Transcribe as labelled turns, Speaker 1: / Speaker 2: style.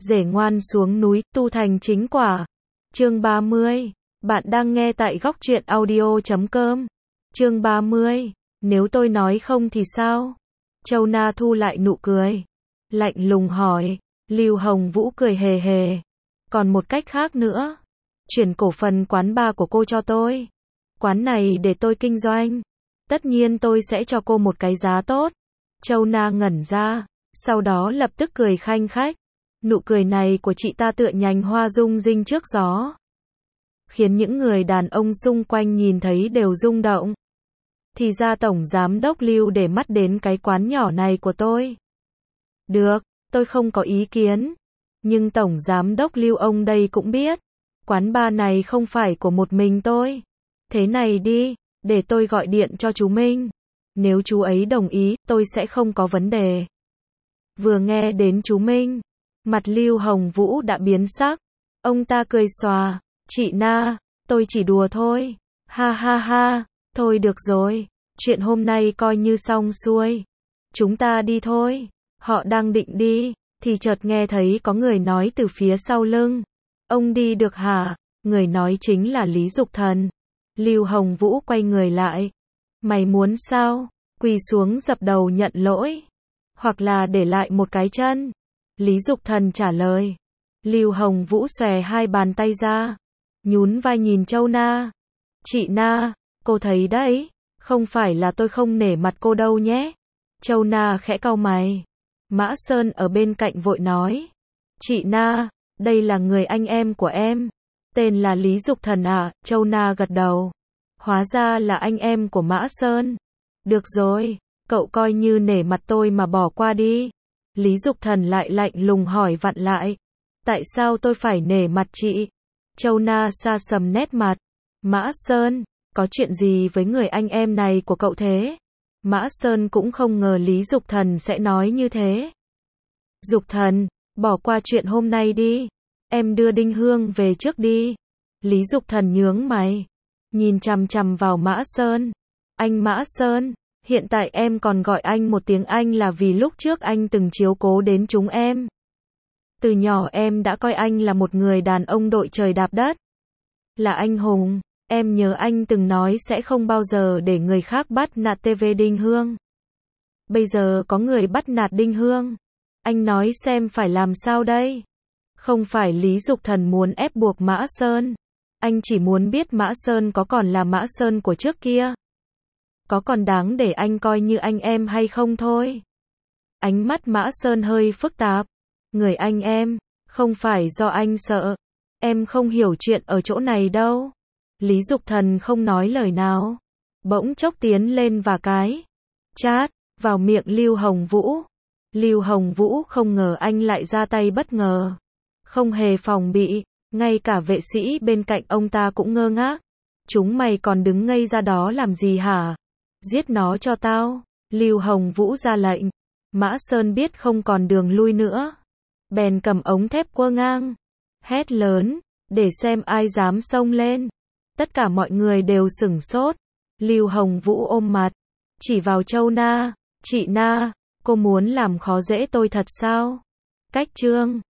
Speaker 1: Rể ngoan xuống núi, tu thành chính quả. Chương 30. Bạn đang nghe tại góc truyện audio.com. Chương 30. Nếu tôi nói không thì sao? Châu Na thu lại nụ cười. Lạnh lùng hỏi. Lưu Hồng Vũ cười hề hề. Còn một cách khác nữa. Chuyển cổ phần quán bar của cô cho tôi. Quán này để tôi kinh doanh. Tất nhiên tôi sẽ cho cô một cái giá tốt. Châu Na ngẩn ra. Sau đó lập tức cười khanh khách. Nụ cười này của chị ta tựa nhành hoa rung rinh trước gió, khiến những người đàn ông xung quanh nhìn thấy đều rung động. Thì ra tổng giám đốc Lưu để mắt đến cái quán nhỏ này của tôi. Được, tôi không có ý kiến. Nhưng tổng giám đốc Lưu ông đây cũng biết, quán bar này không phải của một mình tôi. Thế này đi, để tôi gọi điện cho chú Minh. Nếu chú ấy đồng ý, tôi sẽ không có vấn đề. Vừa nghe đến chú Minh, mặt Lưu Hồng Vũ đã biến sắc. Ông ta cười xòa. Chị Na, tôi chỉ đùa thôi. Ha ha ha, thôi được rồi. Chuyện hôm nay coi như xong xuôi. Chúng ta đi thôi. Họ đang định đi, thì chợt nghe thấy có người nói từ phía sau lưng. Ông đi được hả? Người nói chính là Lý Dục Thần. Lưu Hồng Vũ quay người lại. Mày muốn sao? Quỳ xuống dập đầu nhận lỗi. Hoặc là để lại một cái chân? Lý Dục Thần trả lời. Lưu Hồng Vũ xòe hai bàn tay ra, nhún vai nhìn Châu Na. Chị Na, cô thấy đấy, không phải là tôi không nể mặt cô đâu nhé. Châu Na khẽ cau mày. Mã Sơn ở bên cạnh vội nói. Chị Na, đây là người anh em của em. Tên là Lý Dục Thần à? Châu Na gật đầu. Hóa ra là anh em của Mã Sơn. Được rồi, cậu coi như nể mặt tôi mà bỏ qua đi. Lý Dục Thần lại lạnh lùng hỏi vặn lại. Tại sao tôi phải nể mặt chị? Châu Na sa sầm nét mặt. Mã Sơn, có chuyện gì với người anh em này của cậu thế? Mã Sơn cũng không ngờ Lý Dục Thần sẽ nói như thế. Dục Thần, bỏ qua chuyện hôm nay đi. Em đưa Đinh Hương về trước đi. Lý Dục Thần nhướng mày, nhìn chằm chằm vào Mã Sơn. Anh Mã Sơn, hiện tại em còn gọi anh một tiếng anh là vì lúc trước anh từng chiếu cố đến chúng em. Từ nhỏ em đã coi anh là một người đàn ông đội trời đạp đất. Là anh hùng. Em nhớ anh từng nói sẽ không bao giờ để người khác bắt nạt TV Đinh Hương. Bây giờ có người bắt nạt Đinh Hương. Anh nói xem phải làm sao đây? Không phải Lý Dục Thần muốn ép buộc Mã Sơn. Anh chỉ muốn biết Mã Sơn có còn là Mã Sơn của trước kia. Có còn đáng để anh coi như anh em hay không thôi. Ánh mắt Mã Sơn hơi phức tạp. Người anh em, không phải do anh sợ. Em không hiểu chuyện ở chỗ này đâu. Lý Dục Thần không nói lời nào. Bỗng chốc tiến lên và cái chát vào miệng Lưu Hồng Vũ. Lưu Hồng Vũ không ngờ anh lại ra tay bất ngờ. Không hề phòng bị, ngay cả vệ sĩ bên cạnh ông ta cũng ngơ ngác. Chúng mày còn đứng ngây ra đó làm gì hả? Giết nó cho tao. Lưu Hồng Vũ ra lệnh. Mã Sơn biết không còn đường lui nữa, bèn cầm ống thép quơ ngang, hét lớn, để xem ai dám xông lên. Tất cả mọi người đều sửng sốt. Lưu Hồng Vũ ôm mặt, chỉ vào Châu Na. Chị Na, cô muốn làm khó dễ tôi thật sao? Cách chương